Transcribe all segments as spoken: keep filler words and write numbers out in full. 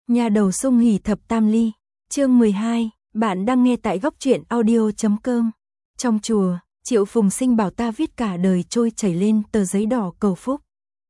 Nhà đầu sung hỉ thập tam ly, chương mười hai, bạn đang nghe tại góc truyện audio chấm com. Trong chùa, Triệu Phùng Sinh bảo ta viết cả đời trôi chảy lên tờ giấy đỏ cầu phúc.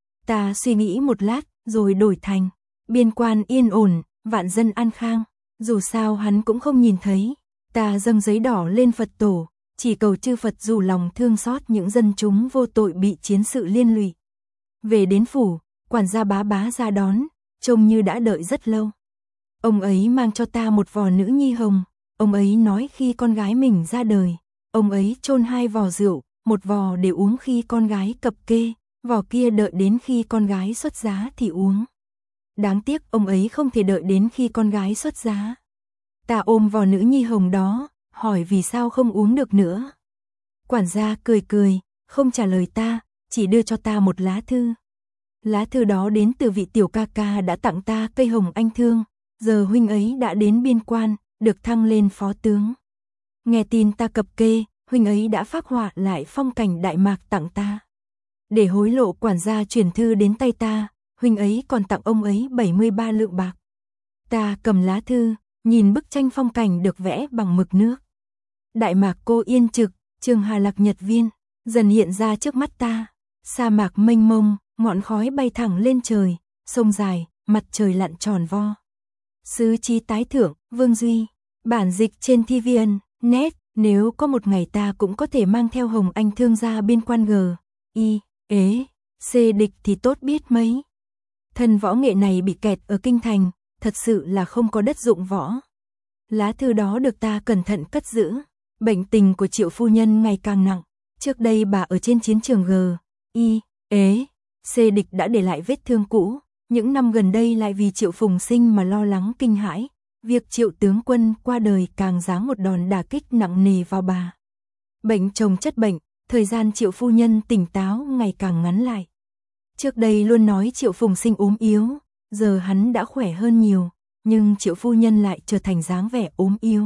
Ta suy nghĩ một lát, rồi đổi thành, biên quan yên ổn, vạn dân an khang, dù sao hắn cũng không nhìn thấy. Ta dâng giấy đỏ lên Phật tổ, chỉ cầu chư Phật dù lòng thương xót những dân chúng vô tội bị chiến sự liên lụy. Về đến phủ, quản gia bá bá ra đón, trông như đã đợi rất lâu. Ông ấy mang cho ta một vò nữ nhi hồng, ông ấy nói khi con gái mình ra đời, ông ấy chôn hai vò rượu, một vò để uống khi con gái cập kê, vò kia đợi đến khi con gái xuất giá thì uống. Đáng tiếc ông ấy không thể đợi đến khi con gái xuất giá. Ta ôm vò nữ nhi hồng đó, hỏi vì sao không uống được nữa. Quản gia cười cười, không trả lời ta, chỉ đưa cho ta một lá thư. Lá thư đó đến từ vị tiểu ca ca đã tặng ta cây hồng anh thương, giờ huynh ấy đã đến biên quan, được thăng lên phó tướng. Nghe tin ta cập kê, huynh ấy đã phác họa lại phong cảnh Đại Mạc tặng ta. Để hối lộ quản gia chuyển thư đến tay ta, huynh ấy còn tặng ông ấy bảy mươi ba lượng bạc. Ta cầm lá thư, nhìn bức tranh phong cảnh được vẽ bằng mực nước. Đại Mạc cô yên trực, Trường Hà Lạc Nhật Viên, dần hiện ra trước mắt ta. Sa mạc mênh mông, ngọn khói bay thẳng lên trời, sông dài, mặt trời lặn tròn vo. Sứ chí tái thượng, Vương Duy. Bản dịch trên ti vi ên, net, nếu có một ngày ta cũng có thể mang theo hồng anh thương ra biên quan G, I, ế, C địch thì tốt biết mấy. Thân võ nghệ này bị kẹt ở kinh thành, thật sự là không có đất dụng võ. Lá thư đó được ta cẩn thận cất giữ. Bệnh tình của Triệu phu nhân ngày càng nặng. Trước đây bà ở trên chiến trường G, I, ế, C địch đã để lại vết thương cũ. Những năm gần đây lại vì Triệu Phùng Sinh mà lo lắng kinh hãi. Việc Triệu tướng quân qua đời càng giáng một đòn đả kích nặng nề vào bà. Bệnh chồng chất bệnh, thời gian Triệu phu nhân tỉnh táo ngày càng ngắn lại. Trước đây luôn nói Triệu Phùng Sinh ốm yếu, giờ hắn đã khỏe hơn nhiều, nhưng Triệu phu nhân lại trở thành dáng vẻ ốm yếu.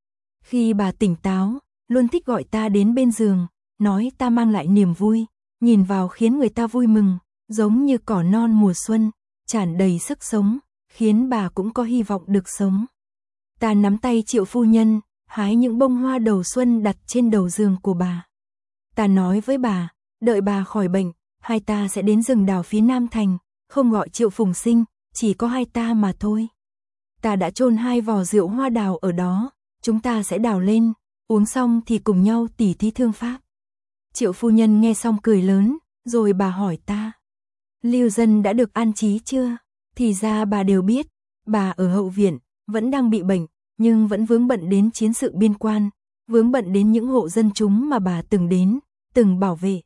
Khi bà tỉnh táo, luôn thích gọi ta đến bên giường, nói ta mang lại niềm vui, nhìn vào khiến người ta vui mừng, giống như cỏ non mùa xuân, tràn đầy sức sống, khiến bà cũng có hy vọng được sống. Ta nắm tay Triệu phu nhân, hái những bông hoa đầu xuân đặt trên đầu giường của bà. Ta nói với bà, đợi bà khỏi bệnh, hai ta sẽ đến rừng đào phía Nam Thành, không gọi Triệu Phùng Sinh, chỉ có hai ta mà thôi. Ta đã chôn hai vò rượu hoa đào ở đó, chúng ta sẽ đào lên, uống xong thì cùng nhau tỉ thí thương pháp. Triệu phu nhân nghe xong cười lớn, rồi bà hỏi ta, Lưu Dân đã được an trí chưa? Thì ra bà đều biết, bà ở hậu viện, vẫn đang bị bệnh, nhưng vẫn vướng bận đến chiến sự biên quan, vướng bận đến những hộ dân chúng mà bà từng đến, từng bảo vệ.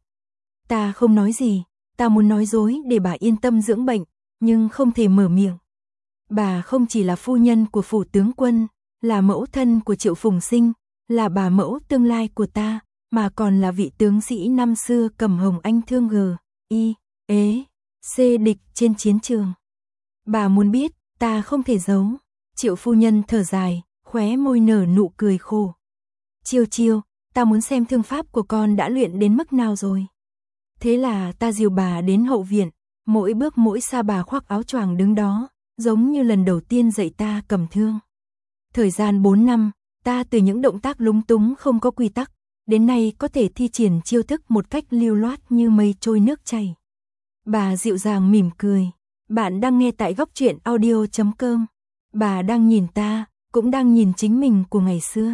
Ta không nói gì, ta muốn nói dối để bà yên tâm dưỡng bệnh, nhưng không thể mở miệng. Bà không chỉ là phu nhân của phủ tướng quân, là mẫu thân của Triệu Phùng Sinh, là bà mẫu tương lai của ta, mà còn là vị tướng sĩ năm xưa cầm hồng anh thương G, I, ế, C địch trên chiến trường. Bà muốn biết, ta không thể giấu. Triệu phu nhân thở dài, khóe môi nở nụ cười khổ. Chiêu chiêu, ta muốn xem thương pháp của con đã luyện đến mức nào rồi. Thế là ta dìu bà đến hậu viện, mỗi bước mỗi sa bà khoác áo choàng đứng đó, giống như lần đầu tiên dạy ta cầm thương. Thời gian bốn năm, ta từ những động tác lúng túng không có quy tắc, đến nay có thể thi triển chiêu thức một cách lưu loát như mây trôi nước chảy. Bà dịu dàng mỉm cười. Bạn đang nghe tại góc truyện audio chấm com. Bà đang nhìn ta, cũng đang nhìn chính mình của ngày xưa.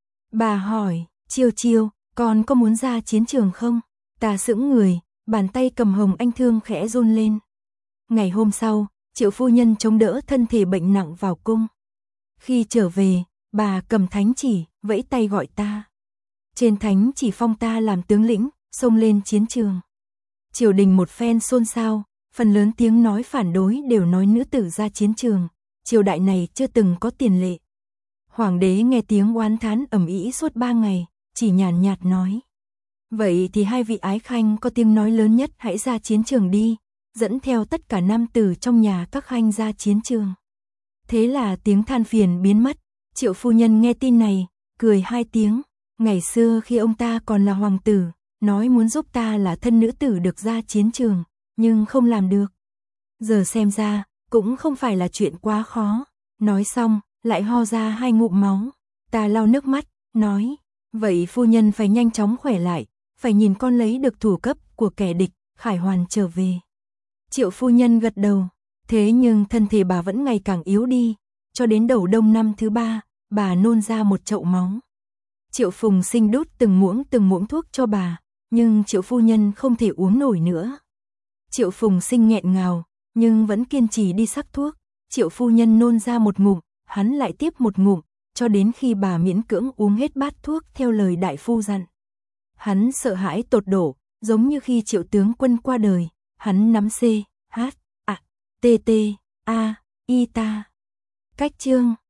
Bà hỏi, Chiêu Chiêu, con có muốn ra chiến trường không? Ta sững người, bàn tay cầm hồng anh thương khẽ run lên. Ngày hôm sau, Triệu phu nhân chống đỡ thân thể bệnh nặng vào cung. Khi trở về, bà cầm thánh chỉ, vẫy tay gọi ta. Trên thánh chỉ phong ta làm tướng lĩnh, xông lên chiến trường. Triều đình một phen xôn xao, phần lớn tiếng nói phản đối đều nói nữ tử ra chiến trường. Triều đại này chưa từng có tiền lệ. Hoàng đế nghe tiếng oán thán ầm ĩ suốt ba ngày, chỉ nhàn nhạt nói. Vậy thì hai vị ái khanh có tiếng nói lớn nhất hãy ra chiến trường đi, dẫn theo tất cả nam tử trong nhà các khanh ra chiến trường. Thế là tiếng than phiền biến mất. Triệu phu nhân nghe tin này, cười hai tiếng. Ngày xưa khi ông ta còn là hoàng tử, nói muốn giúp ta là thân nữ tử được ra chiến trường, nhưng không làm được. Giờ xem ra, cũng không phải là chuyện quá khó. Nói xong, lại ho ra hai ngụm máu. Ta lau nước mắt, nói, vậy phu nhân phải nhanh chóng khỏe lại, phải nhìn con lấy được thủ cấp của kẻ địch, khải hoàn trở về. Triệu phu nhân gật đầu, thế nhưng thân thể bà vẫn ngày càng yếu đi, cho đến đầu đông năm thứ ba, bà nôn ra một chậu máu. Triệu Phùng Sinh đút từng muỗng từng muỗng thuốc cho bà, nhưng Triệu phu nhân không thể uống nổi nữa. Triệu Phùng Sinh nghẹn ngào, nhưng vẫn kiên trì đi sắc thuốc. Triệu phu nhân nôn ra một ngụm, hắn lại tiếp một ngụm, cho đến khi bà miễn cưỡng uống hết bát thuốc theo lời đại phu dặn. Hắn sợ hãi tột độ, giống như khi Triệu tướng quân qua đời, hắn nắm C, H, A, T T, A, I ta. Cách chương